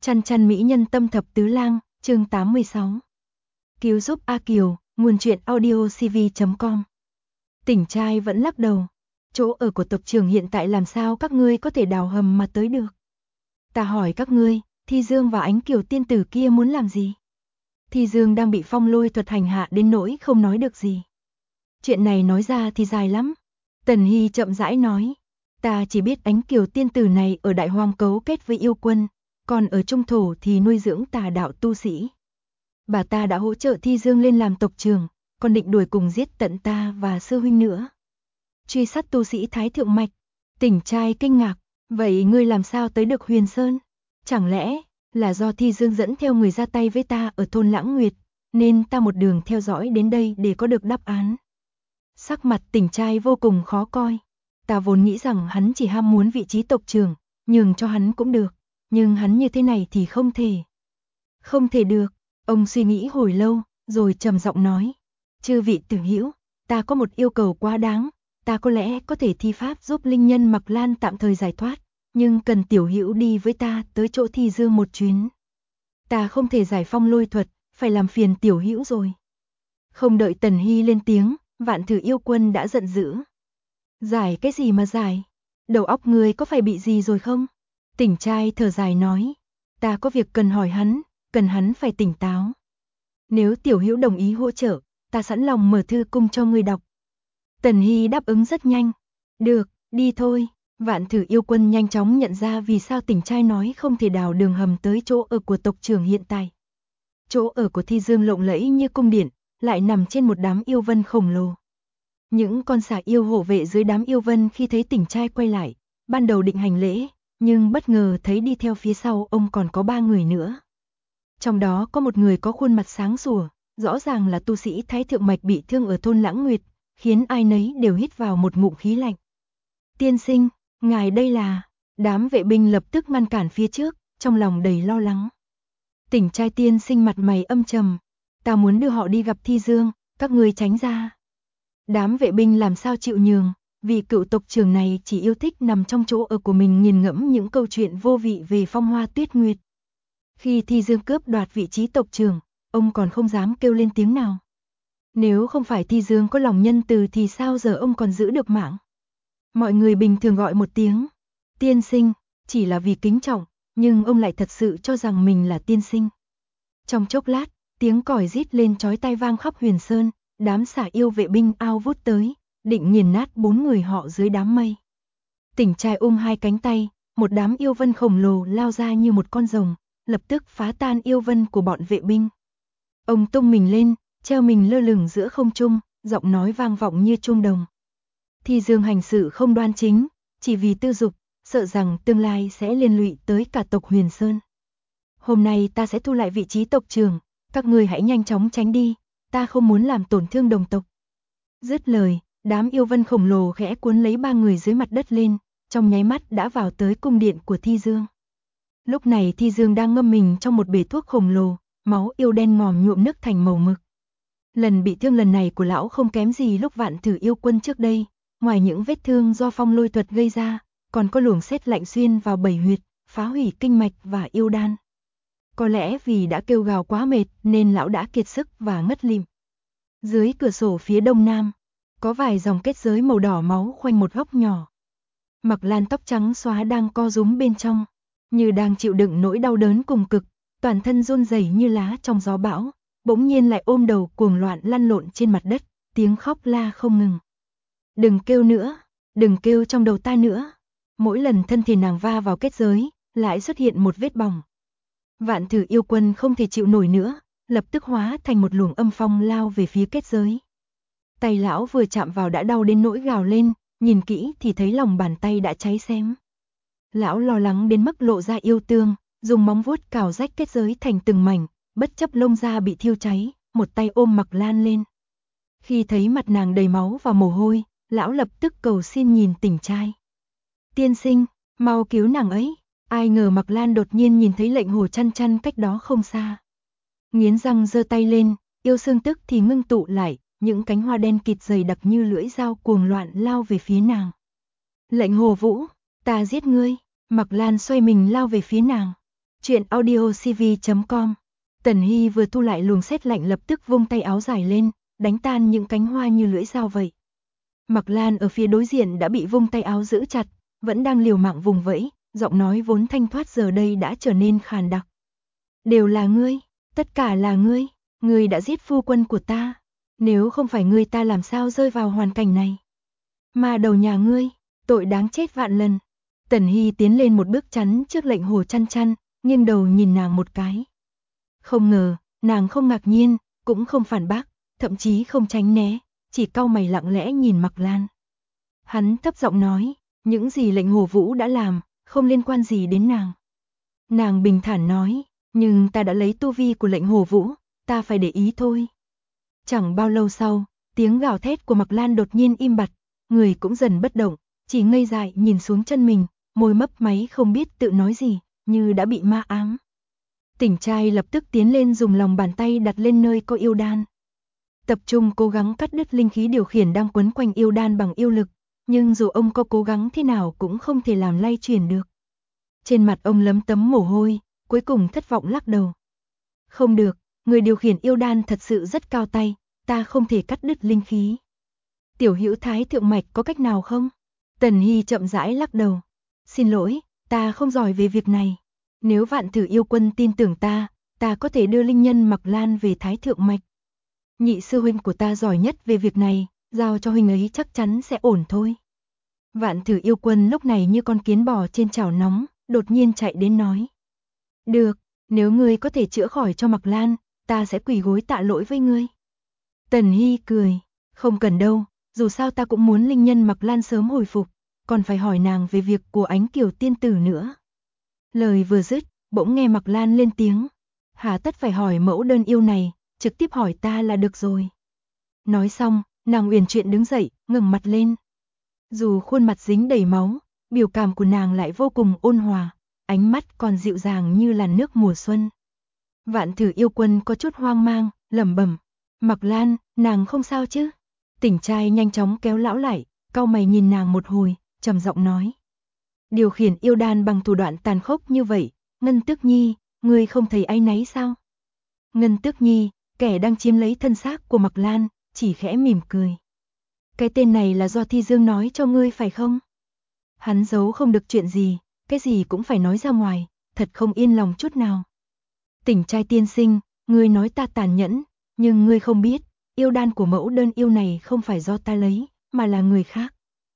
Chăn chăn mỹ nhân tâm thập tứ lang, chương 86. Cứu giúp A Kiều, nguồn truyện audio cv.com. Tỉnh trai vẫn lắc đầu. Chỗ ở của tộc trưởng hiện tại làm sao các ngươi có thể đào hầm mà tới được? Ta hỏi các ngươi, Thi Dương và Ánh Kiều tiên tử kia muốn làm gì? Thi Dương đang bị phong lôi thuật hành hạ đến nỗi không nói được gì. Chuyện này nói ra thì dài lắm. Tần Hy chậm rãi nói. Ta chỉ biết Ánh Kiều tiên tử này ở Đại Hoang cấu kết với yêu quân, còn ở Trung Thổ thì nuôi dưỡng tà đạo tu sĩ. Bà ta đã hỗ trợ Thi Dương lên làm tộc trưởng, còn định đuổi cùng giết tận ta và sư huynh nữa. Truy sát tu sĩ Thái Thượng Mạch. Tỉnh trai kinh ngạc, vậy ngươi làm sao tới được Huyền Sơn? Chẳng lẽ là do Thi Dương dẫn theo người ra tay với ta ở thôn Lãng Nguyệt, nên ta một đường theo dõi đến đây để có được đáp án. Sắc mặt tỉnh trai vô cùng khó coi. Ta vốn nghĩ rằng hắn chỉ ham muốn vị trí tộc trưởng, nhường cho hắn cũng được, nhưng hắn như thế này thì không thể. Không thể được, ông suy nghĩ hồi lâu, rồi trầm giọng nói. Chư vị tử hữu, ta có một yêu cầu quá đáng, ta có lẽ có thể thi pháp giúp linh nhân Mặc Lan tạm thời giải thoát, nhưng cần tiểu hữu đi với ta tới chỗ Thi Dương một chuyến. Ta không thể giải phong lôi thuật, phải làm phiền tiểu hữu rồi. Không đợi Tần Hy lên tiếng, Vạn Thử yêu quân đã giận dữ. Giải cái gì mà giải? Đầu óc ngươi có phải bị gì rồi không? Tỉnh trai thở dài nói. Ta có việc cần hỏi hắn, cần hắn phải tỉnh táo. Nếu tiểu hữu đồng ý hỗ trợ, ta sẵn lòng mở thư cung cho ngươi đọc. Tần Hy đáp ứng rất nhanh. Được, đi thôi. Vạn Thử yêu quân nhanh chóng nhận ra vì sao tỉnh trai nói không thể đào đường hầm tới chỗ ở của tộc trưởng hiện tại. Chỗ ở của Thi Dương lộng lẫy như cung điện, lại nằm trên một đám yêu vân khổng lồ. Những con xà yêu hộ vệ dưới đám yêu vân khi thấy tỉnh trai quay lại, ban đầu định hành lễ, nhưng bất ngờ thấy đi theo phía sau ông còn có 3 người nữa. Trong đó có một người có khuôn mặt sáng sủa, rõ ràng là tu sĩ Thái Thượng Mạch bị thương ở thôn Lãng Nguyệt, khiến ai nấy đều hít vào một ngụm khí lạnh. Tiên sinh, ngài đây là... Đám vệ binh lập tức ngăn cản phía trước, trong lòng đầy lo lắng. Tỉnh trai tiên sinh mặt mày âm trầm. Ta muốn đưa họ đi gặp Thi Dương, các ngươi tránh ra. Đám vệ binh làm sao chịu nhường, vì cựu tộc trưởng này chỉ yêu thích nằm trong chỗ ở của mình nghiền ngẫm những câu chuyện vô vị về Phong Hoa Tuyết Nguyệt. Khi Thi Dương cướp đoạt vị trí tộc trưởng, ông còn không dám kêu lên tiếng nào. Nếu không phải Thi Dương có lòng nhân từ thì sao giờ ông còn giữ được mạng? Mọi người bình thường gọi một tiếng tiên sinh, chỉ là vì kính trọng, nhưng ông lại thật sự cho rằng mình là tiên sinh. Trong chốc lát, tiếng còi rít lên chói tai vang khắp Huyền Sơn, đám xà yêu vệ binh ao vút tới, định nghiền nát 4 người họ dưới đám mây. Tỉnh trai 2 cánh tay, một đám yêu vân khổng lồ lao ra như một con rồng, lập tức phá tan yêu vân của bọn vệ binh. Ông tung mình lên, treo mình lơ lửng giữa không trung, giọng nói vang vọng như chuông đồng. Thi Dương hành sự không đoan chính, chỉ vì tư dục, sợ rằng tương lai sẽ liên lụy tới cả tộc Huyền Sơn. Hôm nay ta sẽ thu lại vị trí tộc trưởng, các ngươi hãy nhanh chóng tránh đi, ta không muốn làm tổn thương đồng tộc. Dứt lời, đám yêu vân khổng lồ khẽ cuốn lấy 3 người dưới mặt đất lên, trong nháy mắt đã vào tới cung điện của Thi Dương. Lúc này Thi Dương đang ngâm mình trong một bể thuốc khổng lồ, máu yêu đen ngòm nhuộm nước thành màu mực. Lần bị thương lần này của lão không kém gì lúc Vạn Thử yêu quân trước đây, ngoài những vết thương do phong lôi thuật gây ra, còn có luồng sét lạnh xuyên vào 7 huyệt, phá hủy kinh mạch và yêu đan. Có lẽ vì đã kêu gào quá mệt nên lão đã kiệt sức và ngất lịm. Dưới cửa sổ phía đông nam, có vài dòng kết giới màu đỏ máu khoanh một góc nhỏ. Mặc Lan tóc trắng xóa đang co rúm bên trong, như đang chịu đựng nỗi đau đớn cùng cực, toàn thân run rẩy như lá trong gió bão, bỗng nhiên lại ôm đầu cuồng loạn lăn lộn trên mặt đất, tiếng khóc la không ngừng. Đừng kêu nữa, đừng kêu trong đầu ta nữa. Mỗi lần thân thể nàng va vào kết giới, lại xuất hiện một vết bỏng. Vạn Thử yêu quân không thể chịu nổi nữa, lập tức hóa thành một luồng âm phong lao về phía kết giới. Tay lão vừa chạm vào đã đau đến nỗi gào lên, nhìn kỹ thì thấy lòng bàn tay đã cháy xém. Lão lo lắng đến mức lộ ra yêu tương, dùng móng vuốt cào rách kết giới thành từng mảnh, bất chấp lông da bị thiêu cháy, một tay ôm Mặc Lan lên. Khi thấy mặt nàng đầy máu và mồ hôi, lão lập tức cầu xin nhìn tỉnh trai. Tiên sinh, mau cứu nàng ấy. Ai ngờ Mặc Lan đột nhiên nhìn thấy Lệnh Hồ Chăn Chăn cách đó không xa. Nghiến răng giơ tay lên, yêu xương tức thì ngưng tụ lại, những cánh hoa đen kịt dày đặc như lưỡi dao cuồng loạn lao về phía nàng. Lệnh Hồ Vũ, ta giết ngươi. Mặc Lan xoay mình lao về phía nàng. Chuyện audio CV.com. Tần Hy vừa thu lại luồng sét lạnh lập tức vung tay áo dài lên, đánh tan những cánh hoa như lưỡi dao vậy. Mặc Lan ở phía đối diện đã bị vung tay áo giữ chặt, vẫn đang liều mạng vùng vẫy, giọng nói vốn thanh thoát giờ đây đã trở nên khàn đặc. Đều là ngươi, tất cả là ngươi đã giết phu quân của ta. Nếu không phải ngươi ta làm sao rơi vào hoàn cảnh này. Mà đầu nhà ngươi, tội đáng chết vạn lần. Tần Hy tiến lên một bước chắn trước lệnh Hồ Chăn Chăn, nghiêng đầu nhìn nàng một cái. Không ngờ, nàng không ngạc nhiên, cũng không phản bác, thậm chí không tránh né, chỉ cau mày lặng lẽ nhìn Mặc Lan. Hắn thấp giọng nói, những gì lệnh Hồ Vũ đã làm, không liên quan gì đến nàng. Nàng bình thản nói, nhưng ta đã lấy tu vi của lệnh Hồ Vũ, ta phải để ý thôi. Chẳng bao lâu sau, tiếng gào thét của Mặc Lan đột nhiên im bặt, người cũng dần bất động, chỉ ngây dại nhìn xuống chân mình, môi mấp máy không biết tự nói gì, như đã bị ma ám. Tỉnh trai lập tức tiến lên dùng lòng bàn tay đặt lên nơi có yêu đan. Tập trung cố gắng cắt đứt linh khí điều khiển đang quấn quanh yêu đan bằng yêu lực, nhưng dù ông có cố gắng thế nào cũng không thể làm lay chuyển được. Trên mặt ông lấm tấm mồ hôi, cuối cùng thất vọng lắc đầu. Không được, người điều khiển yêu đan thật sự rất cao tay, ta không thể cắt đứt linh khí. Tiểu Hữu Thái thượng mạch có cách nào không? Tần Hy chậm rãi lắc đầu. Xin lỗi, ta không giỏi về việc này. Nếu Vạn Thử Yêu Quân tin tưởng ta có thể đưa linh nhân Mặc Lan về Thái thượng mạch. Nhị sư huynh của ta giỏi nhất về việc này, giao cho huynh ấy chắc chắn sẽ ổn thôi. Vạn Thử Yêu Quân lúc này như con kiến bò trên chảo nóng, đột nhiên chạy đến nói. Được, nếu ngươi có thể chữa khỏi cho Mặc Lan, ta sẽ quỳ gối tạ lỗi với ngươi. Tần Hy cười, không cần đâu, dù sao ta cũng muốn linh nhân Mặc Lan sớm hồi phục, còn phải hỏi nàng về việc của Ánh Kiều tiên tử nữa. Lời vừa dứt, bỗng nghe Mặc Lan lên tiếng, hà tất phải hỏi mẫu đơn yêu này, trực tiếp hỏi ta là được rồi. Nói xong, nàng uyển chuyển đứng dậy, ngẩng mặt lên. Dù khuôn mặt dính đầy máu, biểu cảm của nàng lại vô cùng ôn hòa, ánh mắt còn dịu dàng như làn nước mùa xuân. Vạn Thử Yêu Quân có chút hoang mang, lẩm bẩm, Mặc Lan, nàng không sao chứ? Tỉnh trai nhanh chóng kéo lão lại, cau mày nhìn nàng một hồi, trầm giọng nói. Điều khiển yêu đan bằng thủ đoạn tàn khốc như vậy, Ngân Tước Nhi, ngươi không thấy áy náy sao? Ngân Tước Nhi, kẻ đang chiếm lấy thân xác của Mặc Lan, chỉ khẽ mỉm cười. Cái tên này là do Thi Dương nói cho ngươi phải không? Hắn giấu không được chuyện gì, cái gì cũng phải nói ra ngoài, thật không yên lòng chút nào. Tỉnh trai tiên sinh, ngươi nói ta tàn nhẫn, nhưng ngươi không biết, yêu đan của mẫu đơn yêu này không phải do ta lấy, mà là người khác.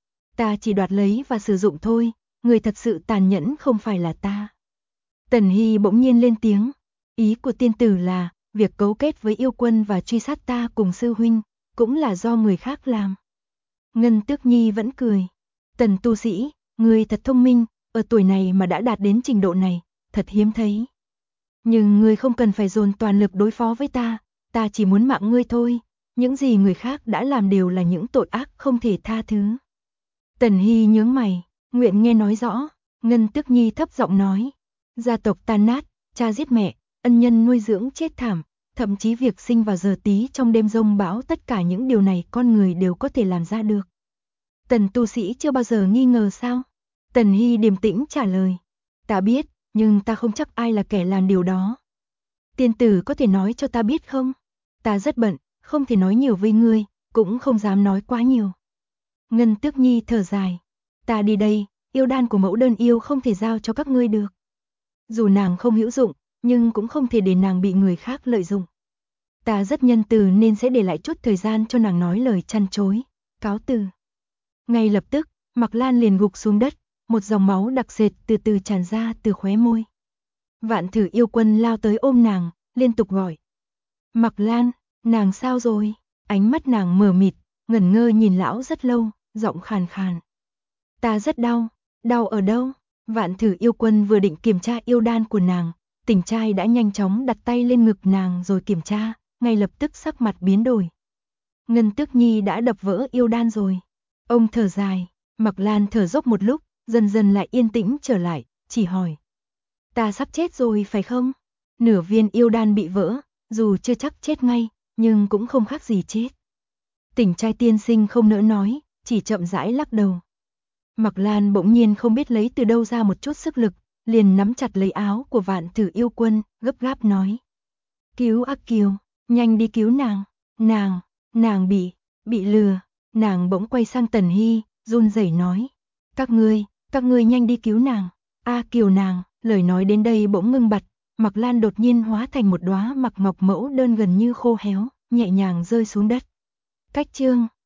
Ta chỉ đoạt lấy và sử dụng thôi, người thật sự tàn nhẫn không phải là ta. Tần Hy bỗng nhiên lên tiếng, ý của tiên tử là, việc cấu kết với yêu quân và truy sát ta cùng sư huynh, cũng là do người khác làm. Ngân Tước Nhi vẫn cười, Tần tu sĩ, ngươi thật thông minh, ở tuổi này mà đã đạt đến trình độ này, thật hiếm thấy. Nhưng ngươi không cần phải dồn toàn lực đối phó với ta chỉ muốn mạng ngươi thôi, những gì người khác đã làm đều là những tội ác không thể tha thứ. Tần Hy nhướng mày, nguyện nghe nói rõ. Ngân Tước Nhi thấp giọng nói, gia tộc tan nát, cha giết mẹ, ân nhân nuôi dưỡng chết thảm, thậm chí việc sinh vào giờ tí trong đêm giông bão, tất cả những điều này con người đều có thể làm ra được. Tần tu sĩ chưa bao giờ nghi ngờ sao? Tần Hy điềm tĩnh trả lời, ta biết, nhưng ta không chắc ai là kẻ làm điều đó. Tiên tử có thể nói cho ta biết không? Ta rất bận, không thể nói nhiều với ngươi, cũng không dám nói quá nhiều. Ngân Tước Nhi thở dài, ta đi đây, yêu đan của mẫu đơn yêu không thể giao cho các ngươi được. Dù nàng không hữu dụng, nhưng cũng không thể để nàng bị người khác lợi dụng. Ta rất nhân từ nên sẽ để lại chút thời gian cho nàng nói lời chăn chối, cáo từ. Ngay lập tức, Mặc Lan liền gục xuống đất, một dòng máu đặc sệt từ từ tràn ra từ khóe môi. Vạn Thử Yêu Quân lao tới ôm nàng, liên tục gọi. Mặc Lan, nàng sao rồi? Ánh mắt nàng mờ mịt, ngẩn ngơ nhìn lão rất lâu, giọng khàn khàn. Ta rất đau, đau ở đâu? Vạn Thử Yêu Quân vừa định kiểm tra yêu đan của nàng, Tỉnh trai đã nhanh chóng đặt tay lên ngực nàng rồi kiểm tra, ngay lập tức sắc mặt biến đổi. Ngân Tước Nhi đã đập vỡ yêu đan rồi. Ông thở dài, Mặc Lan thở dốc một lúc, dần dần lại yên tĩnh trở lại, chỉ hỏi. Ta sắp chết rồi phải không? Nửa viên yêu đan bị vỡ, dù chưa chắc chết ngay, nhưng cũng không khác gì chết. Tỉnh trai tiên sinh không nỡ nói, chỉ chậm rãi lắc đầu. Mặc Lan bỗng nhiên không biết lấy từ đâu ra một chút sức lực, liền nắm chặt lấy áo của Vạn Tử Yêu Quân, gấp gáp nói. Cứu A Kiều, nhanh đi cứu nàng, nàng bị lừa, nàng bỗng quay sang Tần Hy, run rẩy nói. Các ngươi nhanh đi cứu nàng, A Kiều nàng, lời nói đến đây bỗng ngưng bặt, Mặc Lan đột nhiên hóa thành một đóa mặc ngọc mẫu đơn gần như khô héo, nhẹ nhàng rơi xuống đất. Cách chương